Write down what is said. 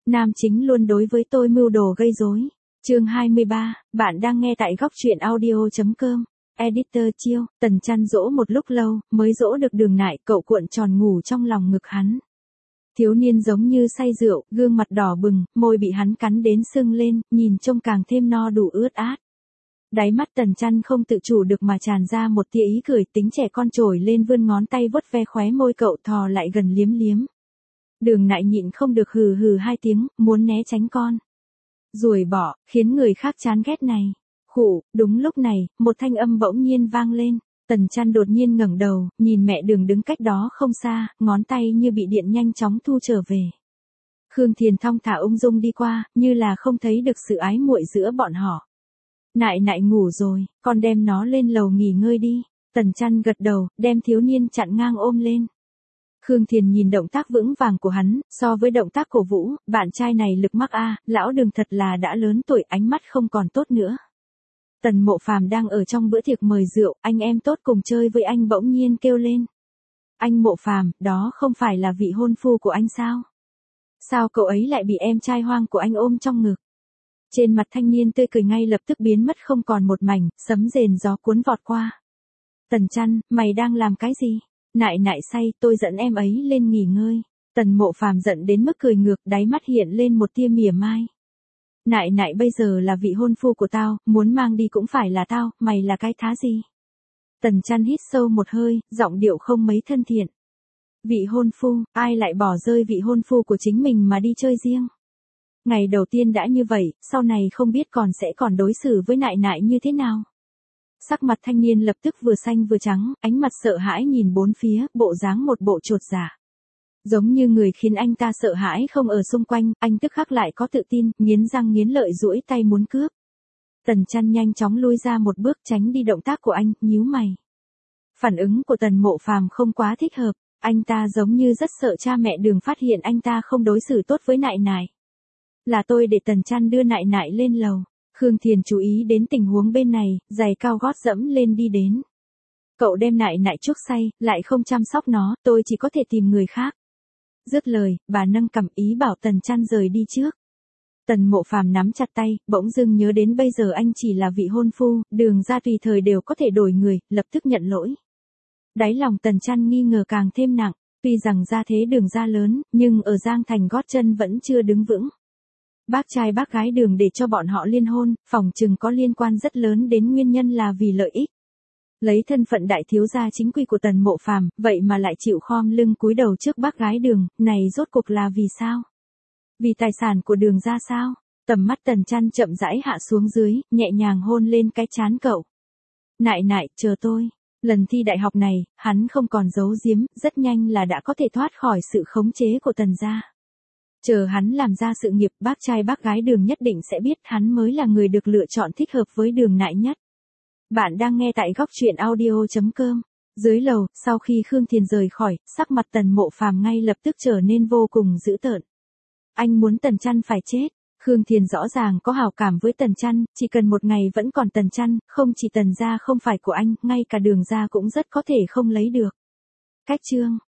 Nam chính luôn đối với tôi mưu đồ gây rối. Chương 23, bạn đang nghe tại góc truyện audio.com. Editor Chiêu, Tần chăn dỗ một lúc lâu, mới dỗ được Đường Nại, cậu cuộn tròn ngủ trong lòng ngực hắn. Thiếu niên giống như say rượu, gương mặt đỏ bừng, môi bị hắn cắn đến sưng lên, nhìn trông càng thêm no đủ ướt át. Đáy mắt Tần chăn không tự chủ được mà tràn ra một tia ý cười, tính trẻ con trồi lên vươn ngón tay vuốt ve khóe môi cậu, thò lại gần liếm liếm. Đường Nại nhịn không được hừ hừ hai tiếng, muốn né tránh con. Ruồi bỏ, khiến người khác chán ghét này. Khụ, đúng lúc này, một thanh âm bỗng nhiên vang lên. Tần chăn đột nhiên ngẩng đầu, nhìn mẹ Đường đứng cách đó không xa, ngón tay như bị điện nhanh chóng thu trở về. Khương Thiền thong thả ung dung đi qua, như là không thấy được sự ái muội giữa bọn họ. Nại nại ngủ rồi, con đem nó lên lầu nghỉ ngơi đi. Tần chăn gật đầu, đem thiếu niên chặn ngang ôm lên. Khương Thiền nhìn động tác vững vàng của hắn, so với động tác cổ vũ, bạn trai này lực mắc a, lão Đường thật là đã lớn tuổi, ánh mắt không còn tốt nữa. Tần Mộ Phàm đang ở trong bữa tiệc mời rượu, anh em tốt cùng chơi với anh bỗng nhiên kêu lên. Anh Mộ Phàm, đó không phải là vị hôn phu của anh sao? Sao cậu ấy lại bị em trai hoang của anh ôm trong ngực? Trên mặt thanh niên tươi cười ngay lập tức biến mất không còn một mảnh, sấm rền gió cuốn vọt qua. Tần chăn, mày đang làm cái gì? Nại nại say, tôi dẫn em ấy lên nghỉ ngơi. Tần Mộ Phàm giận đến mức cười ngược, đáy mắt hiện lên một tia mỉa mai. Nại nại bây giờ là vị hôn phu của tao, muốn mang đi cũng phải là tao, mày là cái thá gì? Tần chăn hít sâu một hơi, giọng điệu không mấy thân thiện. Vị hôn phu, ai lại bỏ rơi vị hôn phu của chính mình mà đi chơi riêng? Ngày đầu tiên đã như vậy, sau này không biết còn đối xử với nại nại như thế nào? Sắc mặt thanh niên lập tức vừa xanh vừa trắng, ánh mặt sợ hãi nhìn bốn phía, bộ dáng một bộ chột dạ. Giống như người khiến anh ta sợ hãi không ở xung quanh, anh tức khắc lại có tự tin, nghiến răng nghiến lợi duỗi tay muốn cướp. Tần chăn nhanh chóng lui ra một bước tránh đi động tác của anh, nhíu mày. Phản ứng của Tần Mộ Phàm không quá thích hợp, anh ta giống như rất sợ cha mẹ Đường phát hiện anh ta không đối xử tốt với nại nại. Là tôi để Tần chăn đưa nại nại lên lầu. Khương Thiền chú ý đến tình huống bên này, giày cao gót dẫm lên đi đến. Cậu đem nại nại chuốc say, lại không chăm sóc nó, tôi chỉ có thể tìm người khác. Dứt lời, bà nâng cằm ý bảo Tần chăn rời đi trước. Tần Mộ Phàm nắm chặt tay, bỗng dưng nhớ đến bây giờ anh chỉ là vị hôn phu, Đường ra tùy thời đều có thể đổi người, lập tức nhận lỗi. Đáy lòng Tần chăn nghi ngờ càng thêm nặng, tuy rằng gia thế Đường ra lớn, nhưng ở Giang Thành gót chân vẫn chưa đứng vững. Bác trai bác gái Đường để cho bọn họ liên hôn, phỏng chừng có liên quan rất lớn đến nguyên nhân là vì lợi ích. Lấy thân phận đại thiếu gia chính quy của Tần Mộ Phàm, vậy mà lại chịu khom lưng cúi đầu trước bác gái Đường, này rốt cuộc là vì sao? Vì tài sản của Đường ra sao? Tầm mắt Tần chăn chậm rãi hạ xuống dưới, nhẹ nhàng hôn lên cái trán cậu. Nại nại, chờ tôi. Lần thi đại học này, hắn không còn giấu giếm, rất nhanh là đã có thể thoát khỏi sự khống chế của Tần gia. Chờ hắn làm ra sự nghiệp, bác trai bác gái Đường nhất định sẽ biết hắn mới là người được lựa chọn thích hợp với Đường Nại nhất. Bạn đang nghe tại góc truyện audio.com. Dưới lầu, sau khi Khương Thiền rời khỏi, sắc mặt Tần Mộ Phàm ngay lập tức trở nên vô cùng dữ tợn. Anh muốn Tần chăn phải chết. Khương Thiền rõ ràng có hảo cảm với Tần chăn, chỉ cần một ngày vẫn còn Tần chăn, không chỉ Tần gia không phải của anh, ngay cả Đường gia cũng rất có thể không lấy được. Cách chương